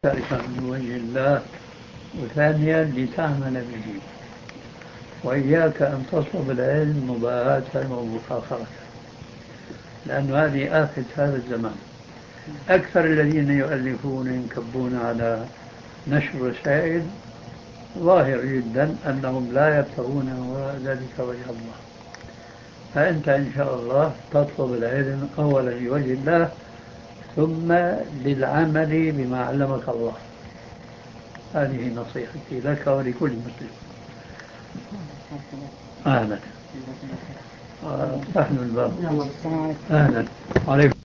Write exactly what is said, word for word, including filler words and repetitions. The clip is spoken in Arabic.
ذلك من وجه الله، وثانيا لتعمل به، وإياك أن تطلب العلم مباهاة ومفاخرة، لأن هذه آفة هذا الزمان. أكثر الذين يؤلفون ينكبون على نشر رسائل ظاهر جدا أنهم لا يبتغون وراء ذلك وجه الله. فأنت إن شاء الله تطلب العلم أولا لوجه الله، ثم للعمل بما علمك الله. هذه نصيحتي لك ولكل مسلم. أهلا. افتح الباب. أهلا عليكم.